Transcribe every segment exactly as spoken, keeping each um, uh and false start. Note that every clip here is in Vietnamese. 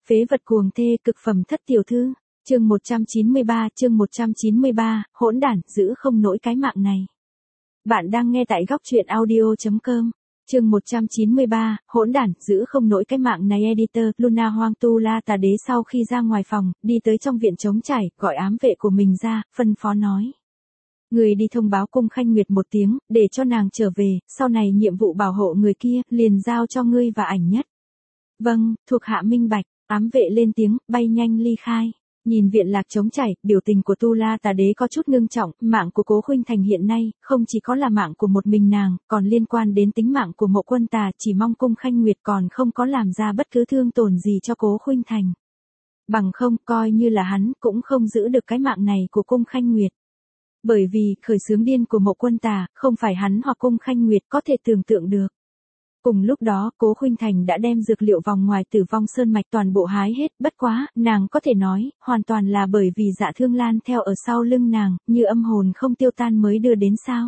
Phế vật cuồng thê cực phẩm thất tiểu thư. Chương một trăm chín mươi ba, chương một trăm chín mươi ba, hỗn đản, giữ không nổi cái mạng này. Bạn đang nghe tại góc truyện audio chấm com. Chương một trăm chín mươi ba, hỗn đản, giữ không nổi cái mạng này. Editor, Luna Hoang Tu La Tà Đế sau khi ra ngoài phòng, đi tới trong viện trống trải, gọi ám vệ của mình ra, phân phó nói. Người đi thông báo cung Khanh Nguyệt một tiếng, để cho nàng trở về, sau này nhiệm vụ bảo hộ người kia, liền giao cho ngươi và ảnh nhất. Vâng, thuộc hạ minh bạch, ám vệ lên tiếng, bay nhanh ly khai. Nhìn viện lạc trống chảy, biểu tình của Tu La Tà Đế có chút ngưng trọng, mạng của Cố Khuynh Thành hiện nay, không chỉ có là mạng của một mình nàng, còn liên quan đến tính mạng của Mộ Quân Tà, chỉ mong cung Khanh Nguyệt còn không có làm ra bất cứ thương tổn gì cho Cố Khuynh Thành. Bằng không, coi như là hắn, cũng không giữ được cái mạng này của cung Khanh Nguyệt. Bởi vì, khởi xướng điên của Mộ Quân Tà, không phải hắn hoặc cung Khanh Nguyệt có thể tưởng tượng được. Cùng lúc đó, Cố Khuynh Thành đã đem dược liệu vòng ngoài Tử Vong Sơn mạch toàn bộ hái hết, bất quá, nàng có thể nói, hoàn toàn là bởi vì Dạ Thương Lan theo ở sau lưng nàng, như âm hồn không tiêu tan mới đưa đến sao.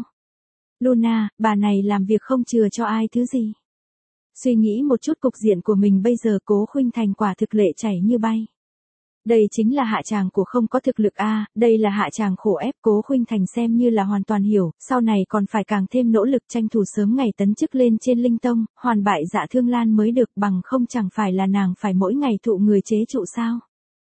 Luna, bà này làm việc không chừa cho ai thứ gì. Suy nghĩ một chút cục diện của mình bây giờ, Cố Khuynh Thành quả thực lệ chảy như bay. Đây chính là hạ tràng của không có thực lực a, à, đây là hạ tràng khổ ép. Cố Khuynh Thành xem như là hoàn toàn hiểu, sau này còn phải càng thêm nỗ lực tranh thủ sớm ngày tấn chức lên trên Linh Tông, hoàn bại Dạ Thương Lan mới được, bằng không chẳng phải là nàng phải mỗi ngày thụ người chế trụ sao.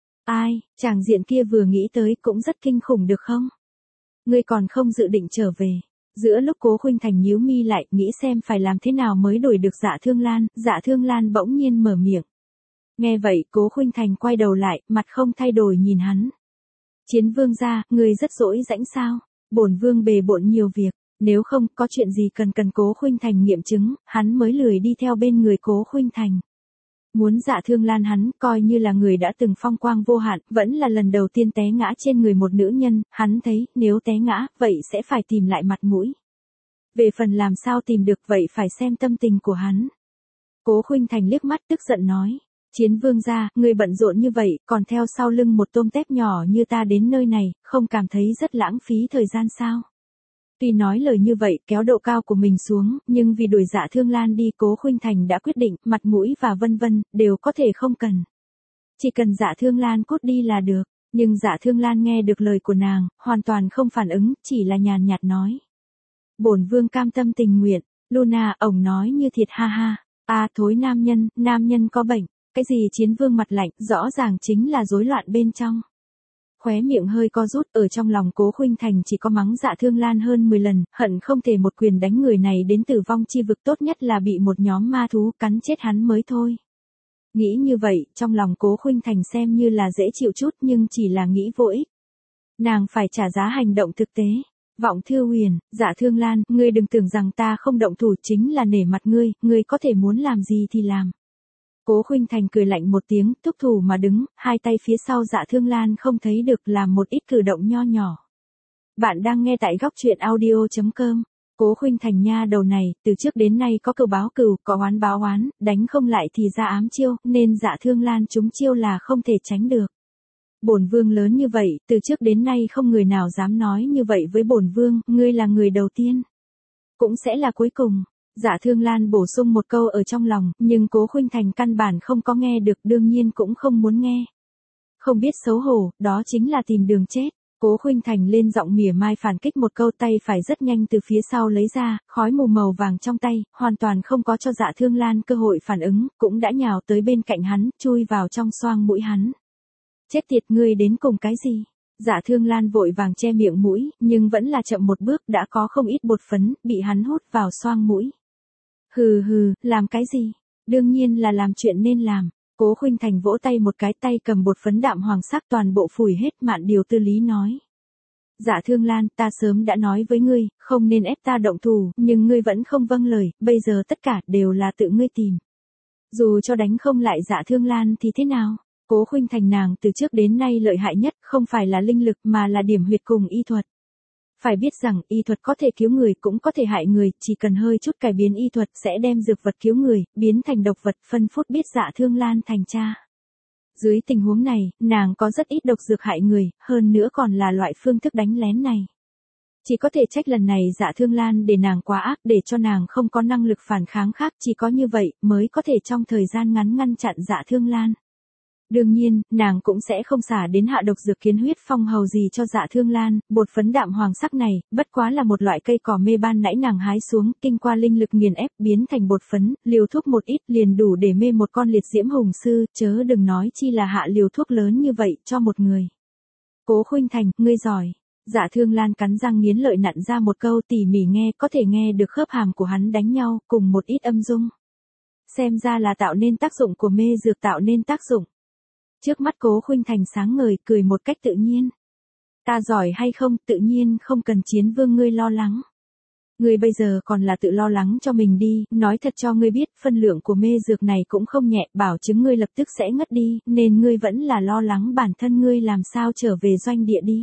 Ai, chàng diện kia vừa nghĩ tới cũng rất kinh khủng được không? Ngươi còn không dự định trở về. Giữa lúc Cố Khuynh Thành nhíu mi lại, nghĩ xem phải làm thế nào mới đuổi được Dạ Thương Lan, Dạ Thương Lan bỗng nhiên mở miệng. Nghe vậy, Cố Khuynh Thành quay đầu lại, mặt không thay đổi nhìn hắn. Chiến vương gia, người rất dỗi rãnh sao? Bổn vương bề bộn nhiều việc, nếu không có chuyện gì cần cần Cố Khuynh Thành nghiệm chứng, hắn mới lười đi theo bên người Cố Khuynh Thành. Muốn Dạ Thương Lan hắn, coi như là người đã từng phong quang vô hạn, vẫn là lần đầu tiên té ngã trên người một nữ nhân, hắn thấy, nếu té ngã, vậy sẽ phải tìm lại mặt mũi. Về phần làm sao tìm được vậy phải xem tâm tình của hắn. Cố Khuynh Thành liếc mắt tức giận nói. Chiến vương gia, người bận rộn như vậy, còn theo sau lưng một tôm tép nhỏ như ta đến nơi này, không cảm thấy rất lãng phí thời gian sao? Tuy nói lời như vậy, kéo độ cao của mình xuống, nhưng vì đuổi Dạ Thương Lan đi, Cố Khuynh Thành đã quyết định, mặt mũi và vân vân, đều có thể không cần. Chỉ cần Dạ Thương Lan cút đi là được, nhưng Dạ Thương Lan nghe được lời của nàng, hoàn toàn không phản ứng, chỉ là nhàn nhạt nói. Bổn vương cam tâm tình nguyện, Luna, ổng nói như thiệt ha ha, à thối nam nhân, nam nhân có bệnh. Cái gì chiến vương mặt lạnh, rõ ràng chính là rối loạn bên trong. Khóe miệng hơi co rút, ở trong lòng Cố Khuynh Thành chỉ có mắng Dạ Thương Lan hơn mười lần, hận không thể một quyền đánh người này đến tử vong chi vực, tốt nhất là bị một nhóm ma thú cắn chết hắn mới thôi. Nghĩ như vậy, trong lòng Cố Khuynh Thành xem như là dễ chịu chút, nhưng chỉ là nghĩ vô ích. Nàng phải trả giá hành động thực tế. Vọng Thư Huyền, Dạ Thương Lan, ngươi đừng tưởng rằng ta không động thủ chính là nể mặt ngươi, ngươi có thể muốn làm gì thì làm. Cố Khuynh Thành cười lạnh một tiếng, thúc thủ mà đứng, hai tay phía sau Dạ Thương Lan không thấy được, làm một ít cử động nho nhỏ. Bạn đang nghe tại góc truyện audio chấm com. Cố Khuynh Thành nha đầu này, từ trước đến nay có cừu báo cừu, có oán báo oán, đánh không lại thì ra ám chiêu, nên Dạ Thương Lan trúng chiêu là không thể tránh được. Bổn vương lớn như vậy, từ trước đến nay không người nào dám nói như vậy với bổn vương, ngươi là người đầu tiên. Cũng sẽ là cuối cùng. Dạ Thương Lan bổ sung một câu ở trong lòng, nhưng Cố Khuynh Thành căn bản không có nghe được, đương nhiên cũng không muốn nghe. Không biết xấu hổ, đó chính là tìm đường chết. Cố Khuynh Thành lên giọng mỉa mai phản kích một câu, tay phải rất nhanh từ phía sau lấy ra, khói mù màu vàng trong tay, hoàn toàn không có cho Dạ Thương Lan cơ hội phản ứng, cũng đã nhào tới bên cạnh hắn, chui vào trong xoang mũi hắn. Chết tiệt, ngươi đến cùng cái gì? Dạ Thương Lan vội vàng che miệng mũi, nhưng vẫn là chậm một bước, đã có không ít bột phấn, bị hắn hút vào xoang mũi. Hừ hừ, làm cái gì? Đương nhiên là làm chuyện nên làm. Cố Khuynh Thành vỗ tay một cái, tay cầm bột phấn đạm hoàng sắc toàn bộ phủi hết. Mạn Điều Tư Lý nói. Dạ Thương Lan, ta sớm đã nói với ngươi, không nên ép ta động thủ, nhưng ngươi vẫn không vâng lời, bây giờ tất cả đều là tự ngươi tìm. Dù cho đánh không lại Dạ Thương Lan thì thế nào? Cố Khuynh Thành nàng từ trước đến nay lợi hại nhất, không phải là linh lực mà là điểm huyệt cùng y thuật. Phải biết rằng, y thuật có thể cứu người cũng có thể hại người, chỉ cần hơi chút cải biến y thuật sẽ đem dược vật cứu người, biến thành độc vật, phân phút biết Dạ Thương Lan thành cha. Dưới tình huống này, nàng có rất ít độc dược hại người, hơn nữa còn là loại phương thức đánh lén này. Chỉ có thể trách lần này Dạ Thương Lan để nàng quá ác, để cho nàng không có năng lực phản kháng khác, chỉ có như vậy mới có thể trong thời gian ngắn ngăn chặn Dạ Thương Lan. Đương nhiên, nàng cũng sẽ không xả đến hạ độc dược kiến huyết phong hầu gì cho Dạ Thương Lan, bột phấn đạm hoàng sắc này, bất quá là một loại cây cỏ mê ban nãy nàng hái xuống, kinh qua linh lực nghiền ép biến thành bột phấn, liều thuốc một ít liền đủ để mê một con liệt diễm hùng sư, chớ đừng nói chi là hạ liều thuốc lớn như vậy cho một người. Cố Khuynh Thành, ngươi giỏi. Dạ Thương Lan cắn răng nghiến lợi nặn ra một câu tỉ mỉ nghe, có thể nghe được khớp hàm của hắn đánh nhau, cùng một ít âm dung. Xem ra là tạo nên tác dụng của mê dược tạo nên tác dụng. Trước mắt Cố Khuynh Thành sáng ngời, cười một cách tự nhiên. Ta giỏi hay không, tự nhiên không cần Chiến Vương ngươi lo lắng. Ngươi bây giờ còn là tự lo lắng cho mình đi, nói thật cho ngươi biết, phân lượng của mê dược này cũng không nhẹ, bảo chứng ngươi lập tức sẽ ngất đi, nên ngươi vẫn là lo lắng bản thân ngươi làm sao trở về doanh địa đi.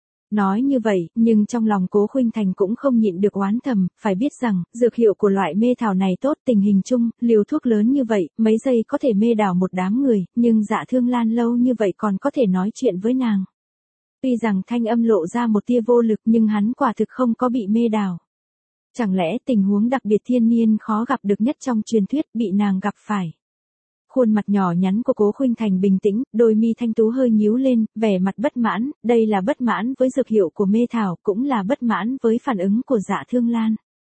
Nói như vậy, nhưng trong lòng Cố Khuynh Thành cũng không nhịn được oán thầm, phải biết rằng, dược hiệu của loại mê thảo này tốt, tình hình chung, liều thuốc lớn như vậy, mấy giây có thể mê đảo một đám người, nhưng Dạ Thương Lan lâu như vậy còn có thể nói chuyện với nàng. Tuy rằng thanh âm lộ ra một tia vô lực nhưng hắn quả thực không có bị mê đảo. Chẳng lẽ tình huống đặc biệt thiên niên khó gặp được nhất trong truyền thuyết bị nàng gặp phải. Khuôn mặt nhỏ nhắn của Cố Khuynh Thành bình tĩnh, đôi mi thanh tú hơi nhíu lên, vẻ mặt bất mãn, đây là bất mãn với dược hiệu của mê thảo, cũng là bất mãn với phản ứng của Dạ Thương Lan.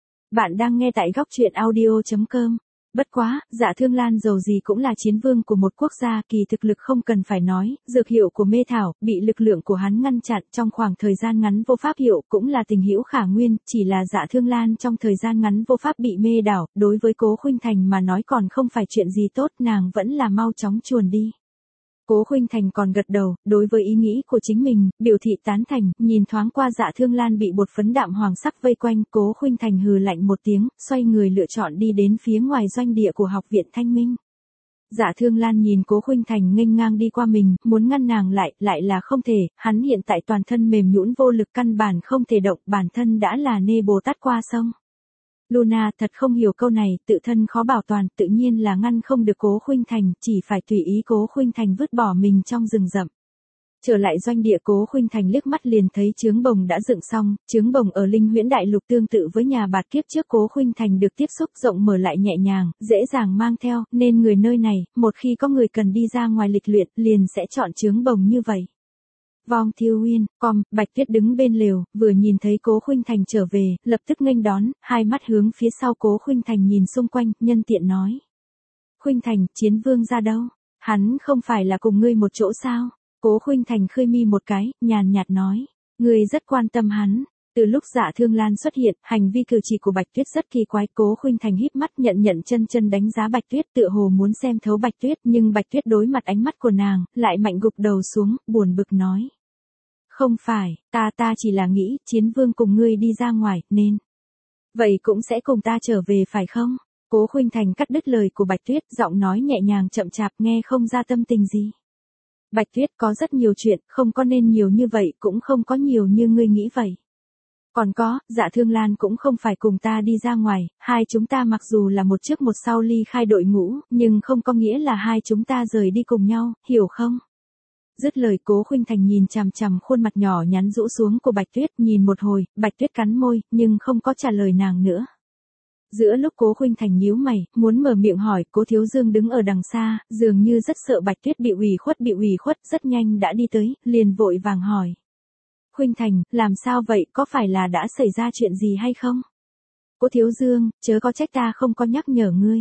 Bạn đang nghe tại góc truyện audio chấm com. Bất quá, Dạ Thương Lan dầu gì cũng là chiến vương của một quốc gia, kỳ thực lực không cần phải nói, dược hiệu của mê thảo, bị lực lượng của hắn ngăn chặn trong khoảng thời gian ngắn vô pháp hiệu, cũng là tình hữu khả nguyên, chỉ là Dạ Thương Lan trong thời gian ngắn vô pháp bị mê đảo, đối với Cố Khuynh Thành mà nói còn không phải chuyện gì tốt, nàng vẫn là mau chóng chuồn đi. Cố Khuynh Thành còn gật đầu, đối với ý nghĩ của chính mình, biểu thị tán thành, nhìn thoáng qua Dạ Thương Lan bị bột phấn đạm hoàng sắc vây quanh, Cố Khuynh Thành hừ lạnh một tiếng, xoay người lựa chọn đi đến phía ngoài doanh địa của Học viện Thanh Minh. Dạ Thương Lan nhìn Cố Khuynh Thành nghênh ngang đi qua mình, muốn ngăn nàng lại, lại là không thể, hắn hiện tại toàn thân mềm nhũn vô lực căn bản không thể động, bản thân đã là nê Bồ Tát qua sông. Luna thật không hiểu câu này, tự thân khó bảo toàn, tự nhiên là ngăn không được Cố Khuynh Thành, chỉ phải tùy ý Cố Khuynh Thành vứt bỏ mình trong rừng rậm. Trở lại doanh địa, Cố Khuynh Thành liếc mắt liền thấy trướng bồng đã dựng xong, trướng bồng ở Linh Huyễn Đại Lục tương tự với nhà bạt kiếp trước Cố Khuynh Thành được tiếp xúc rộng mở lại nhẹ nhàng, dễ dàng mang theo, nên người nơi này, một khi có người cần đi ra ngoài lịch luyện, liền sẽ chọn trướng bồng như vậy. Vong Thiêu Uyên, com, Bạch Tuyết đứng bên lều, vừa nhìn thấy Cố Khuynh Thành trở về, lập tức nghênh đón, hai mắt hướng phía sau Cố Khuynh Thành nhìn xung quanh, nhân tiện nói. Khuynh Thành, Chiến Vương ra đâu? Hắn không phải là cùng ngươi một chỗ sao? Cố Khuynh Thành khơi mi một cái, nhàn nhạt nói. Ngươi rất quan tâm hắn. Từ lúc Dạ Thương Lan xuất hiện, hành vi cử chỉ của Bạch Tuyết rất kỳ quái, Cố Khuynh Thành híp mắt nhận nhận chân chân đánh giá Bạch Tuyết, tựa hồ muốn xem thấu Bạch Tuyết, nhưng Bạch Tuyết đối mặt ánh mắt của nàng, lại mạnh gục đầu xuống, buồn bực nói. Không phải, ta ta chỉ là nghĩ, Chiến Vương cùng ngươi đi ra ngoài, nên. Vậy cũng sẽ cùng ta trở về phải không? Cố Khuynh Thành cắt đứt lời của Bạch Tuyết, giọng nói nhẹ nhàng chậm chạp, nghe không ra tâm tình gì. Bạch Tuyết, có rất nhiều chuyện, không có nên nhiều như vậy, cũng không có nhiều như ngươi nghĩ vậy. Còn có, Dạ Thương Lan cũng không phải cùng ta đi ra ngoài, hai chúng ta mặc dù là một trước một sau ly khai đội ngũ, nhưng không có nghĩa là hai chúng ta rời đi cùng nhau, hiểu không? Dứt lời, Cố Khuynh Thành nhìn chằm chằm khuôn mặt nhỏ nhắn rũ xuống của Bạch Tuyết, nhìn một hồi, Bạch Tuyết cắn môi, nhưng không có trả lời nàng nữa. Giữa lúc Cố Khuynh Thành nhíu mày, muốn mở miệng hỏi, Cố Thiếu Dương đứng ở đằng xa, dường như rất sợ Bạch Tuyết bị ủy khuất bị ủy khuất, rất nhanh đã đi tới, liền vội vàng hỏi. Khuynh Thành, làm sao vậy, có phải là đã xảy ra chuyện gì hay không? Cố Thiếu Dương, chớ có trách ta không có nhắc nhở ngươi.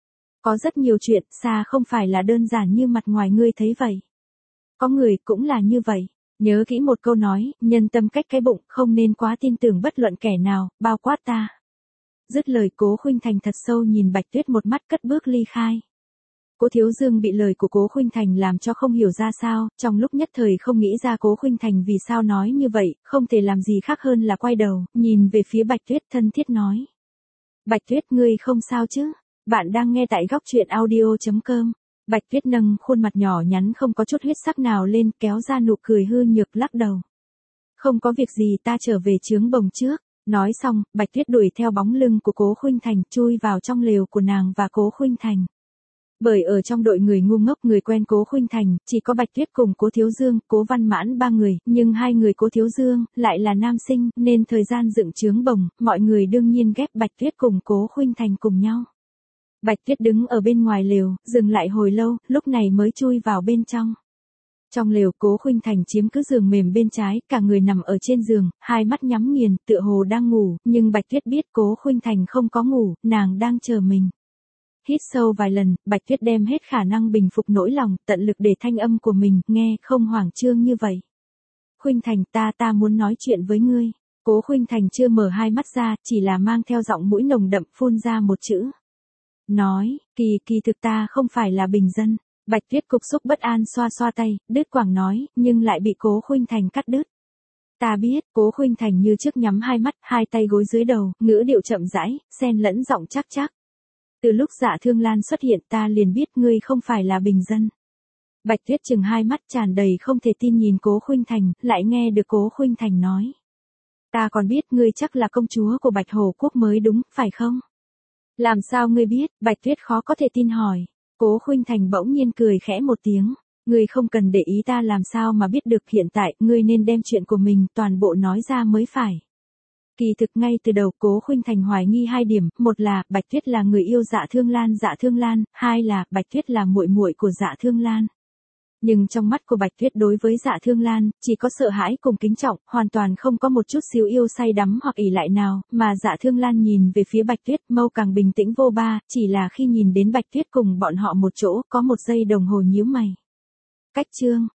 Có rất nhiều chuyện, xa không phải là đơn giản như mặt ngoài ngươi thấy vậy. Có người cũng là như vậy. Nhớ kỹ một câu nói, nhân tâm cách cái bụng, không nên quá tin tưởng bất luận kẻ nào, bao quát ta. Dứt lời, Cố Khuynh Thành thật sâu nhìn Bạch Tuyết một mắt, cất bước ly khai. Cố Thiếu Dương bị lời của Cố Khuynh Thành làm cho không hiểu ra sao, trong lúc nhất thời không nghĩ ra Cố Khuynh Thành vì sao nói như vậy, không thể làm gì khác hơn là quay đầu, nhìn về phía Bạch Tuyết thân thiết nói. Bạch Tuyết, ngươi không sao chứ? Bạn đang nghe tại góc truyện audio chấm com. Bạch Tuyết nâng khuôn mặt nhỏ nhắn không có chút huyết sắc nào lên, kéo ra nụ cười hư nhược, lắc đầu. Không có việc gì, ta trở về trướng bồng trước. Nói xong, Bạch Tuyết đuổi theo bóng lưng của Cố Khuynh Thành, chui vào trong lều của nàng và Cố Khuynh Thành. Bởi ở trong đội người ngu ngốc người quen Cố Khuynh Thành, chỉ có Bạch Tuyết cùng Cố Thiếu Dương, Cố Văn Mãn ba người, nhưng hai người Cố Thiếu Dương lại là nam sinh, nên thời gian dựng trướng bồng, mọi người đương nhiên ghép Bạch Tuyết cùng Cố Khuynh Thành cùng nhau. Bạch Tuyết đứng ở bên ngoài lều, dừng lại hồi lâu, lúc này mới chui vào bên trong. Trong lều, Cố Khuynh Thành chiếm cứ giường mềm bên trái, cả người nằm ở trên giường, hai mắt nhắm nghiền, tựa hồ đang ngủ, nhưng Bạch Tuyết biết Cố Khuynh Thành không có ngủ, nàng đang chờ mình. Hít sâu vài lần, Bạch Tuyết đem hết khả năng bình phục nỗi lòng, tận lực để thanh âm của mình nghe không hoảng trương như vậy. Khuynh Thành, ta ta muốn nói chuyện với ngươi. Cố Khuynh Thành chưa mở hai mắt ra, chỉ là mang theo giọng mũi nồng đậm phun ra một chữ. Nói, kỳ kỳ thực ta không phải là bình dân. Bạch Tuyết cục xúc bất an xoa xoa tay, đứt quãng nói, nhưng lại bị Cố Khuynh Thành cắt đứt. Ta biết, Cố Khuynh Thành như trước nhắm hai mắt, hai tay gối dưới đầu, ngữ điệu chậm rãi, xen lẫn giọng chắc chắc. Từ lúc Dạ Thương Lan xuất hiện ta liền biết ngươi không phải là bình dân. Bạch Tuyết chừng hai mắt tràn đầy không thể tin nhìn Cố Khuynh Thành, lại nghe được Cố Khuynh Thành nói. Ta còn biết ngươi chắc là công chúa của Bạch Hổ Quốc mới đúng, phải không? Làm sao ngươi biết? Bạch Tuyết khó có thể tin hỏi. Cố Khuynh Thành bỗng nhiên cười khẽ một tiếng. Ngươi không cần để ý ta làm sao mà biết được, hiện tại, ngươi nên đem chuyện của mình toàn bộ nói ra mới phải. Kỳ thực ngay từ đầu Cố Khuynh Thành hoài nghi hai điểm, một là Bạch Tuyết là người yêu Dạ Thương Lan, Dạ Thương Lan, hai là Bạch Tuyết là muội muội của Dạ Thương Lan. Nhưng trong mắt của Bạch Tuyết đối với Dạ Thương Lan, chỉ có sợ hãi cùng kính trọng, hoàn toàn không có một chút xíu yêu say đắm hoặc ỷ lại nào, mà Dạ Thương Lan nhìn về phía Bạch Tuyết, mâu càng bình tĩnh vô ba, chỉ là khi nhìn đến Bạch Tuyết cùng bọn họ một chỗ, có một giây đồng hồ nhíu mày. Cách chương